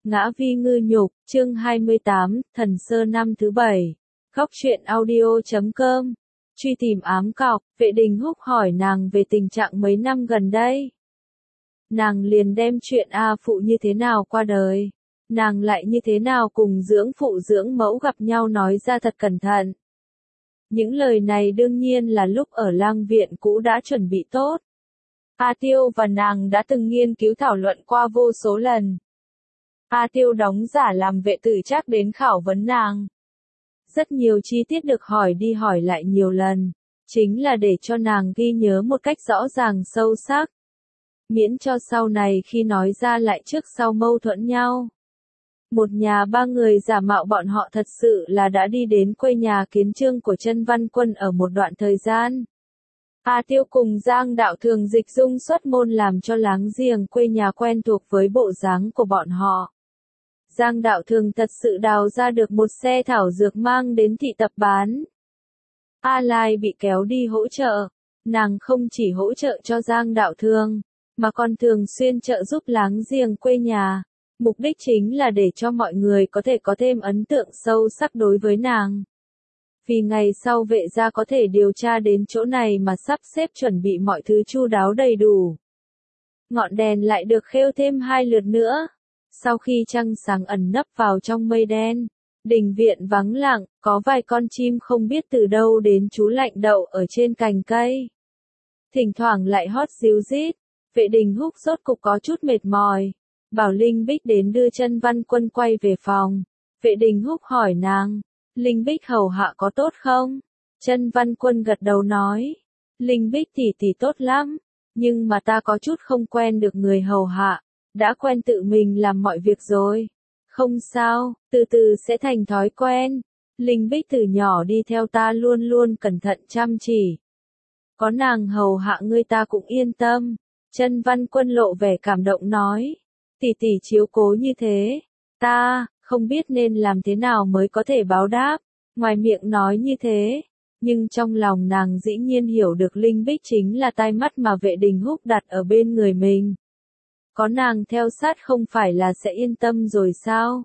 Ngã vi ngư nhục, chương 28, Thần Sơ năm thứ 7. Góc truyện audio.com. Truy tìm ám cọc, Vệ Đình Húc hỏi nàng về tình trạng mấy năm gần đây. Nàng liền đem chuyện A Phụ như thế nào qua đời, nàng lại như thế nào cùng dưỡng phụ dưỡng mẫu gặp nhau nói ra thật cẩn thận. Những lời này đương nhiên là lúc ở lang viện cũ đã chuẩn bị tốt. A Tiêu và nàng đã từng nghiên cứu thảo luận qua vô số lần. A Tiêu đóng giả làm vệ tử Trác đến khảo vấn nàng. Rất nhiều chi tiết được hỏi đi hỏi lại nhiều lần, chính là để cho nàng ghi nhớ một cách rõ ràng sâu sắc. Miễn cho sau này khi nói ra lại trước sau mâu thuẫn nhau. Một nhà ba người giả mạo bọn họ thật sự là đã đi đến quê nhà Kiến Chương của Chân Văn Quân ở một đoạn thời gian. A Tiêu cùng Giang Đạo Thường dịch dung xuất môn làm cho láng giềng quê nhà quen thuộc với bộ dáng của bọn họ. Giang Đạo Thường thật sự đào ra được một xe thảo dược mang đến thị tập bán. A Lai bị kéo đi hỗ trợ, nàng không chỉ hỗ trợ cho Giang Đạo Thường, mà còn thường xuyên trợ giúp láng giềng quê nhà. Mục đích chính là để cho mọi người có thể có thêm ấn tượng sâu sắc đối với nàng. Vì ngày sau Vệ gia có thể điều tra đến chỗ này mà sắp xếp chuẩn bị mọi thứ chu đáo đầy đủ. Ngọn đèn lại được khêu thêm 2 lượt nữa. Sau khi trăng sáng ẩn nấp vào trong mây đen, đình viện vắng lặng, có vài con chim không biết từ đâu đến trú lạnh đậu ở trên cành cây. Thỉnh thoảng lại hót ríu rít. Vệ Đình Húc rốt cục có chút mệt mỏi. Bảo Linh Bích đến đưa Chân Văn Quân quay về phòng. Vệ Đình Húc hỏi nàng, Linh Bích hầu hạ có tốt không? Chân Văn Quân gật đầu nói, Linh Bích tỷ tốt lắm, nhưng mà ta có chút không quen được người hầu hạ, đã quen tự mình làm mọi việc rồi. Không sao, từ từ sẽ thành thói quen. Linh Bích từ nhỏ đi theo ta luôn luôn cẩn thận chăm chỉ. Có nàng hầu hạ ngươi ta cũng yên tâm. Chân Văn Quân lộ vẻ cảm động nói, tỷ chiếu cố như thế, ta không biết nên làm thế nào mới có thể báo đáp. Ngoài miệng nói như thế, nhưng trong lòng nàng dĩ nhiên hiểu được Linh Bích chính là tai mắt mà Vệ Đình Húc đặt ở bên người mình. Có nàng theo sát không phải là sẽ yên tâm rồi sao?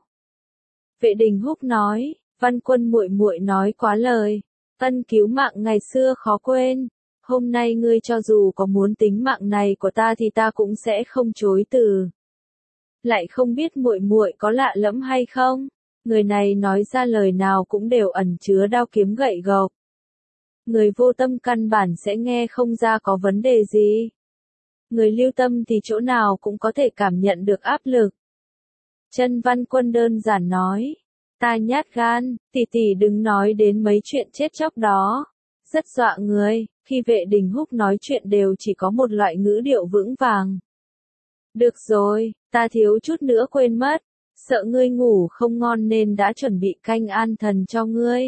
Vệ Đình Húc nói, Văn Quân muội muội nói quá lời, ân cứu mạng ngày xưa khó quên. Hôm nay ngươi cho dù có muốn tính mạng này của ta thì ta cũng sẽ không chối từ. Lại không biết muội muội có lạ lẫm hay không? Người này nói ra lời nào cũng đều ẩn chứa đao kiếm gậy gộc. Người vô tâm căn bản sẽ nghe không ra có vấn đề gì. Người lưu tâm thì chỗ nào cũng có thể cảm nhận được áp lực. Chân Văn Quân đơn giản nói, ta nhát gan, tỷ đừng nói đến mấy chuyện chết chóc đó. Rất dọa người, khi Vệ Đình Húc nói chuyện đều chỉ có một loại ngữ điệu vững vàng. Được rồi, ta thiếu chút nữa quên mất, sợ ngươi ngủ không ngon nên đã chuẩn bị canh an thần cho ngươi.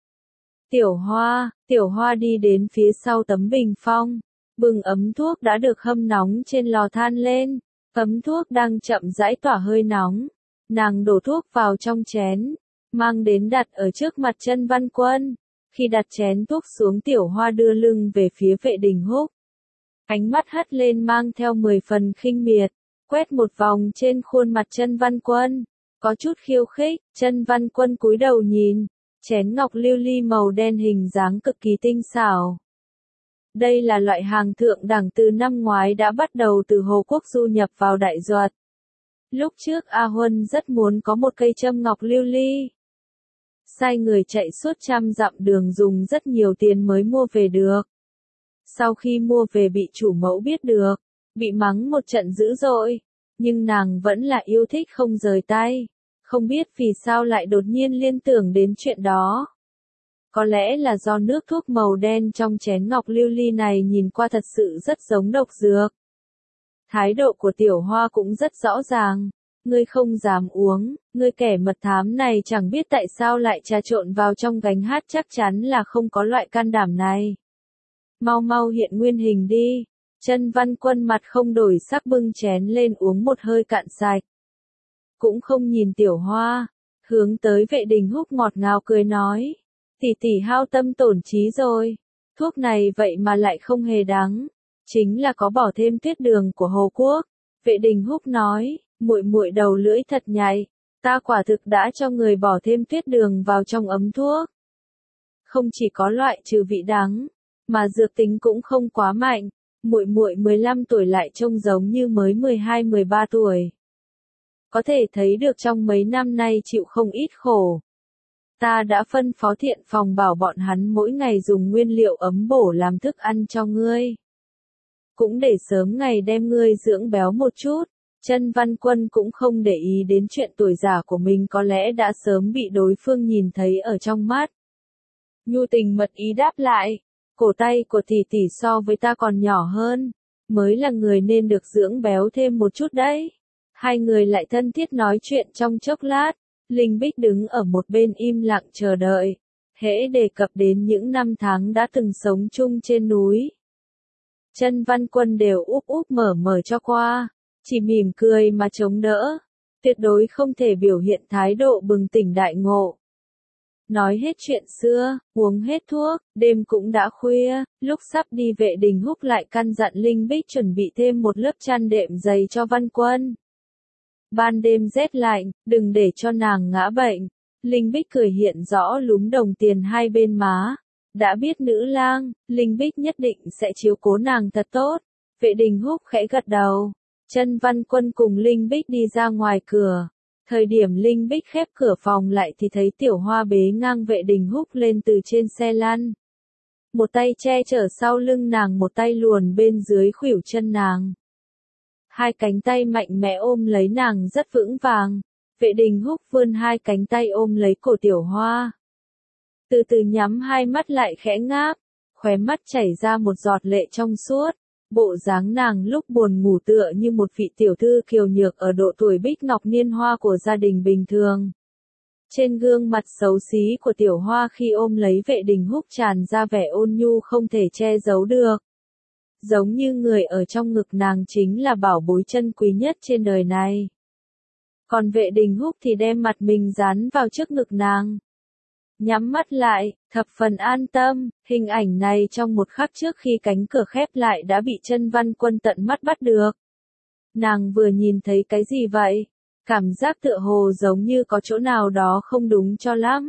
Tiểu Hoa đi đến phía sau tấm bình phong, bừng ấm thuốc đã được hâm nóng trên lò than lên, ấm thuốc đang chậm rãi tỏa hơi nóng. Nàng đổ thuốc vào trong chén, mang đến đặt ở trước mặt Chân Văn Quân. Khi đặt chén thuốc xuống Tiểu Hoa đưa lưng về phía Vệ Đình Húc. Ánh mắt hất lên mang theo 10 phần khinh miệt, quét một vòng trên khuôn mặt Chân Văn Quân. Có chút khiêu khích, Chân Văn Quân cúi đầu nhìn, chén ngọc lưu ly màu đen hình dáng cực kỳ tinh xảo. Đây là loại hàng thượng đẳng từ năm ngoái đã bắt đầu từ Hồ Quốc du nhập vào Đại Duật. Lúc trước A Huân rất muốn có một cây châm ngọc lưu ly. Sai người chạy suốt 100 dặm đường dùng rất nhiều tiền mới mua về được. Sau khi mua về bị chủ mẫu biết được, bị mắng một trận dữ dội, nhưng nàng vẫn là yêu thích không rời tay, không biết vì sao lại đột nhiên liên tưởng đến chuyện đó. Có lẽ là do nước thuốc màu đen trong chén ngọc lưu ly này nhìn qua thật sự rất giống độc dược. Thái độ của Tiểu Hoa cũng rất rõ ràng. Ngươi không dám uống, ngươi kẻ mật thám này chẳng biết tại sao lại trà trộn vào trong gánh hát, chắc chắn là không có loại can đảm này. Mau hiện nguyên hình đi. Chân Văn Quân mặt không đổi sắc bưng chén lên uống một hơi cạn sạch. Cũng không nhìn Tiểu Hoa, hướng tới Vệ Đình Húc ngọt ngào cười nói, tỷ hao tâm tổn trí rồi, thuốc này vậy mà lại không hề đắng, chính là có bỏ thêm tuyết đường của Hồ Quốc. Vệ Đình Húc nói, Muội muội đầu lưỡi thật nhạy, ta quả thực đã cho người bỏ thêm tuyết đường vào trong ấm thuốc. Không chỉ có loại trừ vị đắng, mà dược tính cũng không quá mạnh, muội muội 15 tuổi lại trông giống như mới 12-13 tuổi. Có thể thấy được trong mấy năm nay chịu không ít khổ. Ta đã phân phó thiện phòng bảo bọn hắn mỗi ngày dùng nguyên liệu ấm bổ làm thức ăn cho ngươi. Cũng để sớm ngày đem ngươi dưỡng béo một chút. Chân Văn Quân cũng không để ý đến chuyện tuổi già của mình, có lẽ đã sớm bị đối phương nhìn thấy ở trong mắt. Nhu tình mật ý đáp lại, cổ tay của tỷ tỷ so với ta còn nhỏ hơn, mới là người nên được dưỡng béo thêm một chút đấy. Hai người lại thân thiết nói chuyện trong chốc lát, Linh Bích đứng ở một bên im lặng chờ đợi, hễ đề cập đến những năm tháng đã từng sống chung trên núi. Chân Văn Quân đều úp úp mở mở cho qua, chỉ mỉm cười mà chống đỡ, tuyệt đối không thể biểu hiện thái độ bừng tỉnh đại ngộ. Nói hết chuyện xưa, uống hết thuốc, đêm cũng đã khuya, lúc sắp đi Vệ Đình Húc lại căn dặn Linh Bích chuẩn bị thêm một lớp chăn đệm dày cho Văn Quân. Ban đêm rét lạnh, đừng để cho nàng ngã bệnh. Linh Bích cười hiện rõ lúm đồng tiền hai bên má. Đã biết nữ lang, Linh Bích nhất định sẽ chiếu cố nàng thật tốt. Vệ Đình Húc khẽ gật đầu. Chân Văn Quân cùng Linh Bích đi ra ngoài cửa. Thời điểm Linh Bích khép cửa phòng lại thì thấy Tiểu Hoa bế ngang Vệ Đình Húc lên từ trên xe lăn. Một tay che chở sau lưng nàng, một tay luồn bên dưới khuỷu chân nàng. Hai cánh tay mạnh mẽ ôm lấy nàng rất vững vàng. Vệ Đình Húc vươn hai cánh tay ôm lấy cổ Tiểu Hoa. Từ từ nhắm hai mắt lại khẽ ngáp, khóe mắt chảy ra một giọt lệ trong suốt. Bộ dáng nàng lúc buồn ngủ tựa như một vị tiểu thư kiều nhược ở độ tuổi bích ngọc niên hoa của gia đình bình thường. Trên gương mặt xấu xí của Tiểu Hoa khi ôm lấy Vệ Đình Húc tràn ra vẻ ôn nhu không thể che giấu được. Giống như người ở trong ngực nàng chính là bảo bối chân quý nhất trên đời này. Còn Vệ Đình Húc thì đem mặt mình dán vào trước ngực nàng. Nhắm mắt lại, thập phần an tâm, hình ảnh này trong một khắc trước khi cánh cửa khép lại đã bị Chân Văn Quân tận mắt bắt được. Nàng vừa nhìn thấy cái gì vậy? Cảm giác tựa hồ giống như có chỗ nào đó không đúng cho lắm.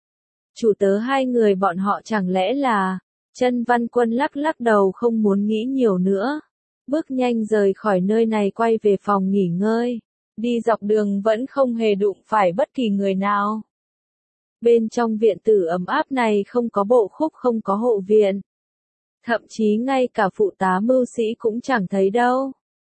Chủ tớ hai người bọn họ chẳng lẽ là... Chân Văn Quân lắc lắc đầu không muốn nghĩ nhiều nữa. Bước nhanh rời khỏi nơi này quay về phòng nghỉ ngơi. Đi dọc đường vẫn không hề đụng phải bất kỳ người nào. Bên trong viện tử ấm áp này không có bộ khúc, không có hộ viện. Thậm chí ngay cả phụ tá mưu sĩ cũng chẳng thấy đâu.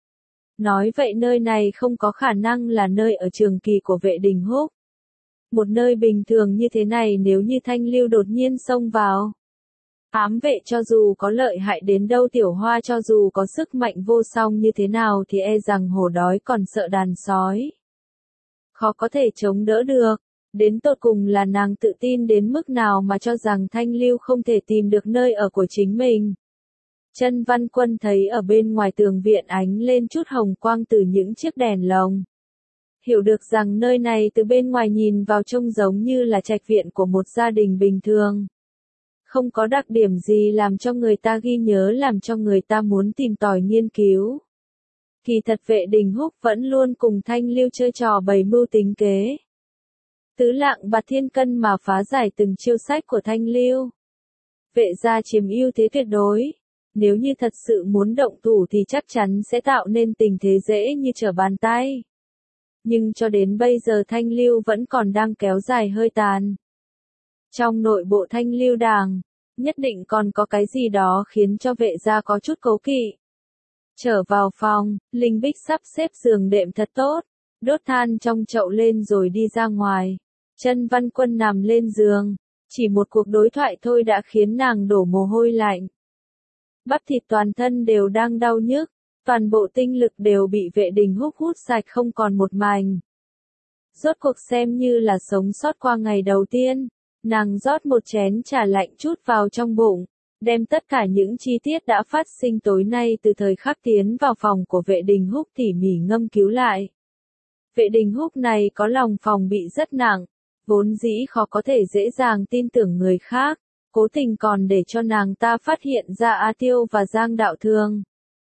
Nói vậy nơi này không có khả năng là nơi ở trường kỳ của Vệ Đình Húc. Một nơi bình thường như thế này nếu như Thanh Lưu đột nhiên xông vào. Ám vệ cho dù có lợi hại đến đâu, Tiểu Hoa cho dù có sức mạnh vô song như thế nào thì e rằng hổ đói còn sợ đàn sói. Khó có thể chống đỡ được. Đến tột cùng là nàng tự tin đến mức nào mà cho rằng Thanh Lưu không thể tìm được nơi ở của chính mình. Chân Văn Quân thấy ở bên ngoài tường viện ánh lên chút hồng quang từ những chiếc đèn lồng. Hiểu được rằng nơi này từ bên ngoài nhìn vào trông giống như là trạch viện của một gia đình bình thường. Không có đặc điểm gì làm cho người ta ghi nhớ, làm cho người ta muốn tìm tòi nghiên cứu. Kỳ thật Vệ Đình Húc vẫn luôn cùng Thanh Lưu chơi trò bày mưu tính kế. Tứ lạng bạt thiên cân mà phá giải từng chiêu sách của Thanh Lưu. Vệ gia chiếm ưu thế tuyệt đối. Nếu như thật sự muốn động thủ thì chắc chắn sẽ tạo nên tình thế dễ như trở bàn tay. Nhưng cho đến bây giờ Thanh Lưu vẫn còn đang kéo dài hơi tàn. Trong nội bộ Thanh Lưu đảng, nhất định còn có cái gì đó khiến cho vệ gia có chút cố kỵ. Trở vào phòng, Linh Bích sắp xếp giường đệm thật tốt, đốt than trong chậu lên rồi đi ra ngoài. Chân Văn Quân nằm lên giường, chỉ một cuộc đối thoại thôi đã khiến nàng đổ mồ hôi lạnh. Bắp thịt toàn thân đều đang đau nhức, toàn bộ tinh lực đều bị Vệ Đình Húc hút sạch không còn một mảnh. Rốt cuộc xem như là sống sót qua ngày đầu tiên, nàng rót một chén trà lạnh chút vào trong bụng, đem tất cả những chi tiết đã phát sinh tối nay từ thời khắc tiến vào phòng của Vệ Đình Húc tỉ mỉ ngâm cứu lại. Vệ Đình Húc này có lòng phòng bị rất nặng, vốn dĩ khó có thể dễ dàng tin tưởng người khác, cố tình còn để cho nàng ta phát hiện ra A Tiêu và Giang Đạo Thương.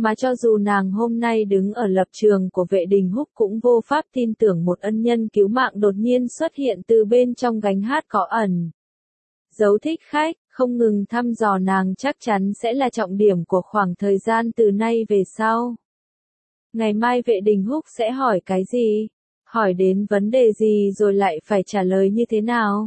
Mà cho dù nàng hôm nay đứng ở lập trường của Vệ Đình Húc cũng vô pháp tin tưởng một ân nhân cứu mạng đột nhiên xuất hiện từ bên trong gánh hát có ẩn dấu thích khách, không ngừng thăm dò nàng chắc chắn sẽ là trọng điểm của khoảng thời gian từ nay về sau. Ngày mai Vệ Đình Húc sẽ hỏi cái gì? Hỏi đến vấn đề gì rồi lại phải trả lời như thế nào?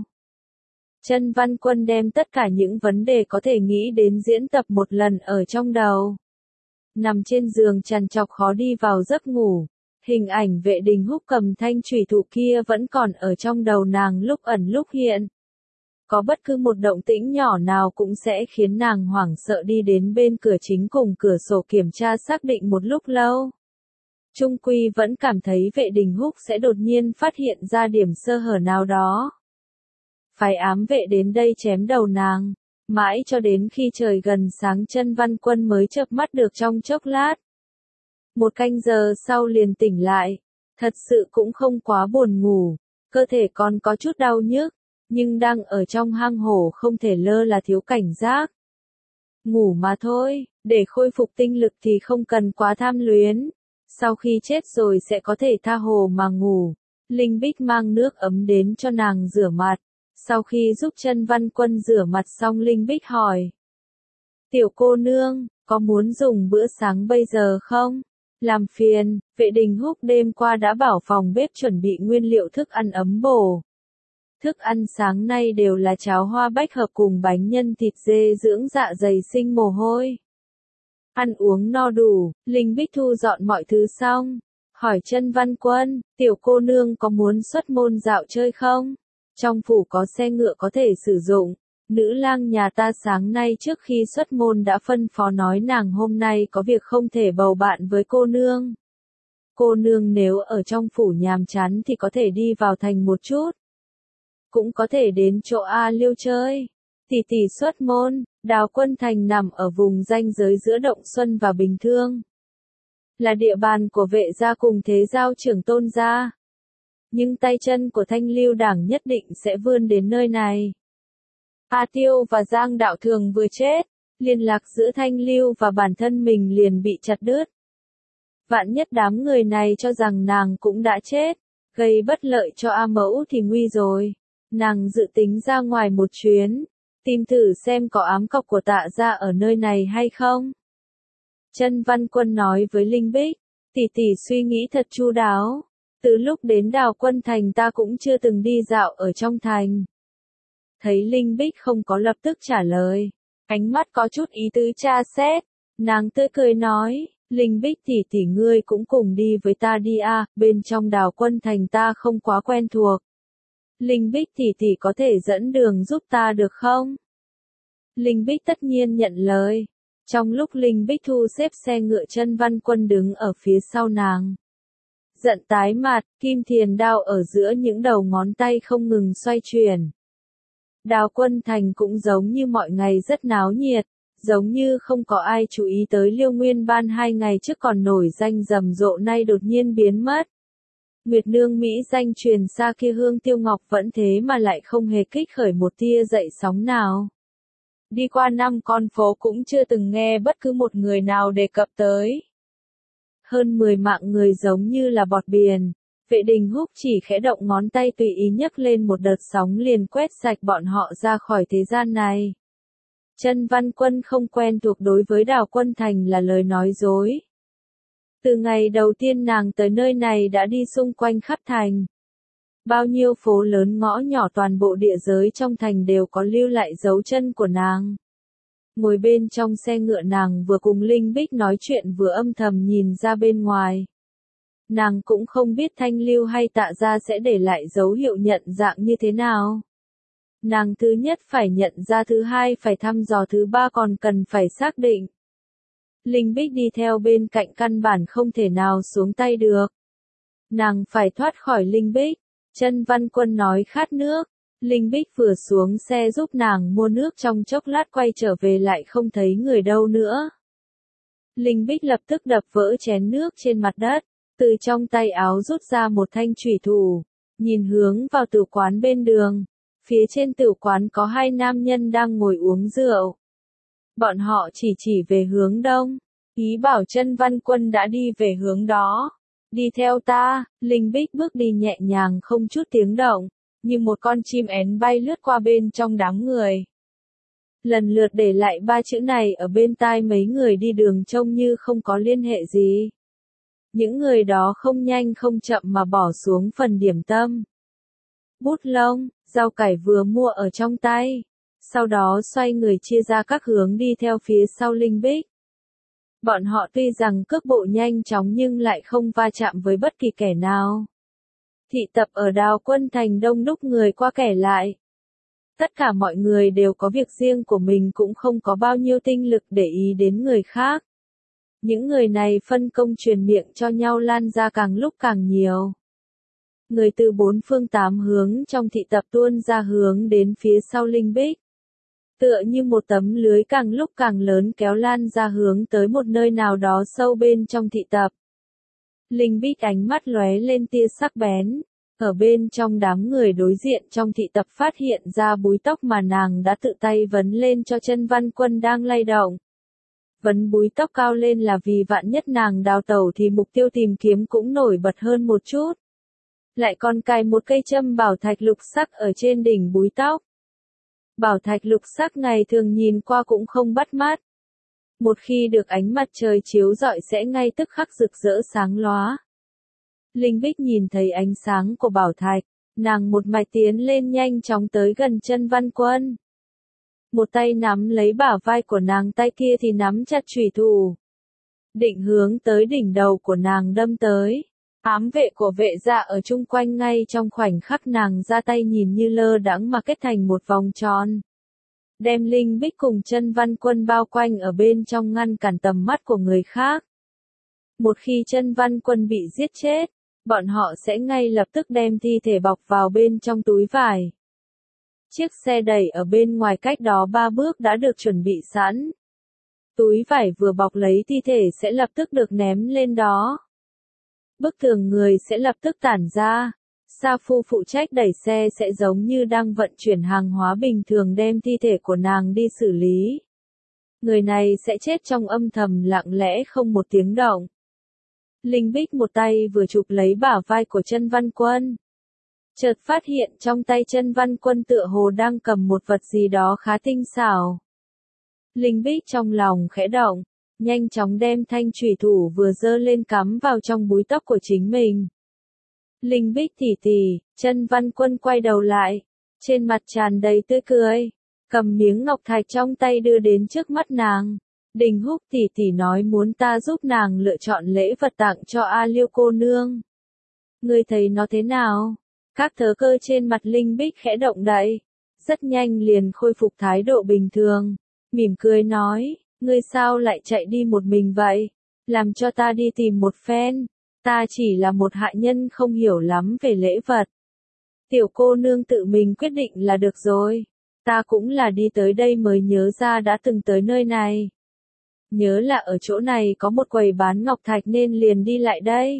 Chân Văn Quân đem tất cả những vấn đề có thể nghĩ đến diễn tập một lần ở trong đầu. Nằm trên giường trằn trọc khó đi vào giấc ngủ. Hình ảnh Vệ Đình Húc cầm thanh chủy thủ kia vẫn còn ở trong đầu nàng lúc ẩn lúc hiện. Có bất cứ một động tĩnh nhỏ nào cũng sẽ khiến nàng hoảng sợ đi đến bên cửa chính cùng cửa sổ kiểm tra xác định một lúc lâu. Trung quy vẫn cảm thấy Vệ Đình Húc sẽ đột nhiên phát hiện ra điểm sơ hở nào đó. Phải ám vệ đến đây chém đầu nàng. Mãi cho đến khi trời gần sáng Chân Văn Quân mới chợp mắt được trong chốc lát. Một canh giờ sau liền tỉnh lại. Thật sự cũng không quá buồn ngủ. Cơ thể còn có chút đau nhức. Nhưng đang ở trong hang hổ không thể lơ là thiếu cảnh giác. Ngủ mà thôi, để khôi phục tinh lực thì không cần quá tham luyến. Sau khi chết rồi sẽ có thể tha hồ mà ngủ. Linh Bích mang nước ấm đến cho nàng rửa mặt. Sau khi giúp Chân Văn Quân rửa mặt xong Linh Bích hỏi. Tiểu cô nương, có muốn dùng bữa sáng bây giờ không? Làm phiền, Vệ Đình Húc đêm qua đã bảo phòng bếp chuẩn bị nguyên liệu thức ăn ấm bổ. Thức ăn sáng nay đều là cháo hoa bách hợp cùng bánh nhân thịt dê dưỡng dạ dày sinh mồ hôi. Ăn uống no đủ, Linh Bích thu dọn mọi thứ xong. Hỏi Chân Văn Quân, tiểu cô nương có muốn xuất môn dạo chơi không? Trong phủ có xe ngựa có thể sử dụng. Nữ lang nhà ta sáng nay trước khi xuất môn đã phân phó nói nàng hôm nay có việc không thể bầu bạn với cô nương. Cô nương nếu ở trong phủ nhàm chán thì có thể đi vào thành một chút. Cũng có thể đến chỗ A Liêu chơi. Tỷ tỷ xuất môn, Đào Quân Thành nằm ở vùng ranh giới giữa Động Xuân và Bình Thương. Là địa bàn của Vệ gia cùng Thế Giao trưởng Tôn gia. Nhưng tay chân của Thanh Lưu Đảng nhất định sẽ vươn đến nơi này. A Tiêu và Giang Đạo Thường vừa chết, liên lạc giữa Thanh Lưu và bản thân mình liền bị chặt đứt. Vạn nhất đám người này cho rằng nàng cũng đã chết, gây bất lợi cho A Mẫu thì nguy rồi. Nàng dự tính ra ngoài một chuyến, tìm thử xem có ám cọc của Tạ gia ở nơi này hay không. Chân Văn Quân nói với Linh Bích, tỷ tỷ suy nghĩ thật chu đáo. Từ lúc đến Đào Quân Thành ta cũng chưa từng đi dạo ở trong thành. Thấy Linh Bích không có lập tức trả lời, ánh mắt có chút ý tứ tra xét, nàng tươi cười nói, Linh Bích tỷ tỷ ngươi cũng cùng đi với ta đi à, bên trong Đào Quân Thành ta không quá quen thuộc. Linh Bích tỷ tỷ có thể dẫn đường giúp ta được không? Linh Bích tất nhiên nhận lời. Trong lúc Linh Bích thu xếp xe ngựa Chân Văn Quân đứng ở phía sau nàng. Giận tái mặt, kim thiền đao ở giữa những đầu ngón tay không ngừng xoay chuyển. Đào Quân Thành cũng giống như mọi ngày rất náo nhiệt, giống như không có ai chú ý tới Liêu Nguyên Ban 2 ngày trước còn nổi danh rầm rộ nay đột nhiên biến mất. Nguyệt Nương Mỹ danh truyền xa kia Hương Tiêu Ngọc vẫn thế mà lại không hề kích khởi một tia dậy sóng nào. Đi qua 5 con phố cũng chưa từng nghe bất cứ một người nào đề cập tới. Hơn 10 mạng người giống như là bọt biển. Vệ Đình Húc chỉ khẽ động ngón tay tùy ý nhấc lên một đợt sóng liền quét sạch bọn họ ra khỏi thế gian này. Chân Văn Quân không quen thuộc đối với Đào Quân Thành là lời nói dối. Từ ngày đầu tiên nàng tới nơi này đã đi xung quanh khắp thành. Bao nhiêu phố lớn ngõ nhỏ toàn bộ địa giới trong thành đều có lưu lại dấu chân của nàng. Ngồi bên trong xe ngựa nàng vừa cùng Linh Bích nói chuyện vừa âm thầm nhìn ra bên ngoài. Nàng cũng không biết Thanh Lưu hay Tạ gia sẽ để lại dấu hiệu nhận dạng như thế nào. Nàng thứ nhất phải nhận ra, thứ hai phải thăm dò, thứ ba còn cần phải xác định. Linh Bích đi theo bên cạnh căn bản không thể nào xuống tay được. Nàng phải thoát khỏi Linh Bích. Chân Văn Quân nói khát nước. Linh Bích vừa xuống xe giúp nàng mua nước, trong chốc lát quay trở về lại không thấy người đâu nữa. Linh Bích lập tức đập vỡ chén nước trên mặt đất, từ trong tay áo rút ra một thanh chủy thủ, nhìn hướng vào tử quán bên đường. Phía trên tử quán có 2 nam nhân đang ngồi uống rượu. Bọn họ chỉ về hướng đông. Ý bảo chân Văn Quân đã đi về hướng đó. Đi theo ta, Linh Bích bước đi nhẹ nhàng không chút tiếng động, như một con chim én bay lướt qua bên trong đám người. Lần lượt để lại ba chữ này ở bên tai mấy người đi đường trông như không có liên hệ gì. Những người đó không nhanh không chậm mà bỏ xuống phần điểm tâm. Bút lông, rau cải vừa mua ở trong tay. Sau đó xoay người chia ra các hướng đi theo phía sau Linh Bích. Bọn họ tuy rằng cước bộ nhanh chóng nhưng lại không va chạm với bất kỳ kẻ nào. Thị tập ở Đào Quân Thành đông đúc người qua kẻ lại. Tất cả mọi người đều có việc riêng của mình cũng không có bao nhiêu tinh lực để ý đến người khác. Những người này phân công truyền miệng cho nhau lan ra càng lúc càng nhiều. Người từ bốn phương tám hướng trong thị tập tuôn ra hướng đến phía sau Linh Bích. Tựa như một tấm lưới càng lúc càng lớn kéo lan ra hướng tới một nơi nào đó sâu bên trong thị tập. Linh Bích ánh mắt lóe lên tia sắc bén. Ở bên trong đám người đối diện trong thị tập phát hiện ra búi tóc mà nàng đã tự tay vấn lên cho chân Văn Quân đang lay động. Vấn búi tóc cao lên là vì vạn nhất nàng đào tẩu thì mục tiêu tìm kiếm cũng nổi bật hơn một chút. Lại còn cài một cây châm bảo thạch lục sắc ở trên đỉnh búi tóc. Bảo thạch lục sắc ngày thường nhìn qua cũng không bắt mắt. Một khi được ánh mặt trời chiếu rọi sẽ ngay tức khắc rực rỡ sáng lóa. Linh Bích nhìn thấy ánh sáng của bảo thạch, nàng một mạch tiến lên nhanh chóng tới gần chân Văn Quân. Một tay nắm lấy bả vai của nàng, tay kia thì nắm chặt chùy thủ. Định hướng tới đỉnh đầu của nàng đâm tới. Ám vệ của vệ dạ ở chung quanh ngay trong khoảnh khắc nàng ra tay nhìn như lơ đãng mà kết thành một vòng tròn. Đem Linh Bích cùng chân Văn Quân bao quanh ở bên trong ngăn cản tầm mắt của người khác. Một khi chân Văn Quân bị giết chết, bọn họ sẽ ngay lập tức đem thi thể bọc vào bên trong túi vải. Chiếc xe đẩy ở bên ngoài cách đó 3 bước đã được chuẩn bị sẵn. Túi vải vừa bọc lấy thi thể sẽ lập tức được ném lên đó. Bức tường người sẽ lập tức tản ra. Sa Phu phụ trách đẩy xe sẽ giống như đang vận chuyển hàng hóa bình thường đem thi thể của nàng đi xử lý. Người này sẽ chết trong âm thầm lặng lẽ không một tiếng động. Linh Bích một tay vừa chụp lấy bả vai của chân Văn Quân. Chợt phát hiện trong tay chân Văn Quân tựa hồ đang cầm một vật gì đó khá tinh xảo. Linh Bích trong lòng khẽ động, nhanh chóng đem thanh chùy thủ vừa giơ lên cắm vào trong búi tóc của chính mình. Linh Bích tỉ tỉ, chân Văn Quân quay đầu lại, trên mặt tràn đầy tươi cười, cầm miếng ngọc thạch trong tay đưa đến trước mắt nàng. Đình Húc tỉ tỉ nói muốn ta giúp nàng lựa chọn lễ vật tặng cho A Liêu cô nương. Ngươi thấy nó thế nào? Các thớ cơ trên mặt Linh Bích khẽ động đậy, rất nhanh liền khôi phục thái độ bình thường, mỉm cười nói, ngươi sao lại chạy đi một mình vậy? Làm cho ta đi tìm một phen, ta chỉ là một hạ nhân không hiểu lắm về lễ vật. Tiểu cô nương tự mình quyết định là được rồi, ta cũng là đi tới đây mới nhớ ra đã từng tới nơi này. Nhớ là ở chỗ này có một quầy bán ngọc thạch nên liền đi lại đây.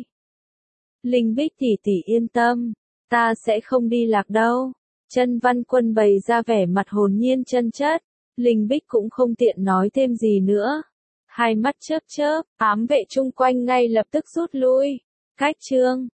Linh Bích tỉ tỉ yên tâm, ta sẽ không đi lạc đâu. Chân Văn Quân bày ra vẻ mặt hồn nhiên chân chất, Linh Bích cũng không tiện nói thêm gì nữa. Hai mắt chớp chớp, ám vệ chung quanh ngay lập tức rút lui. Cách chương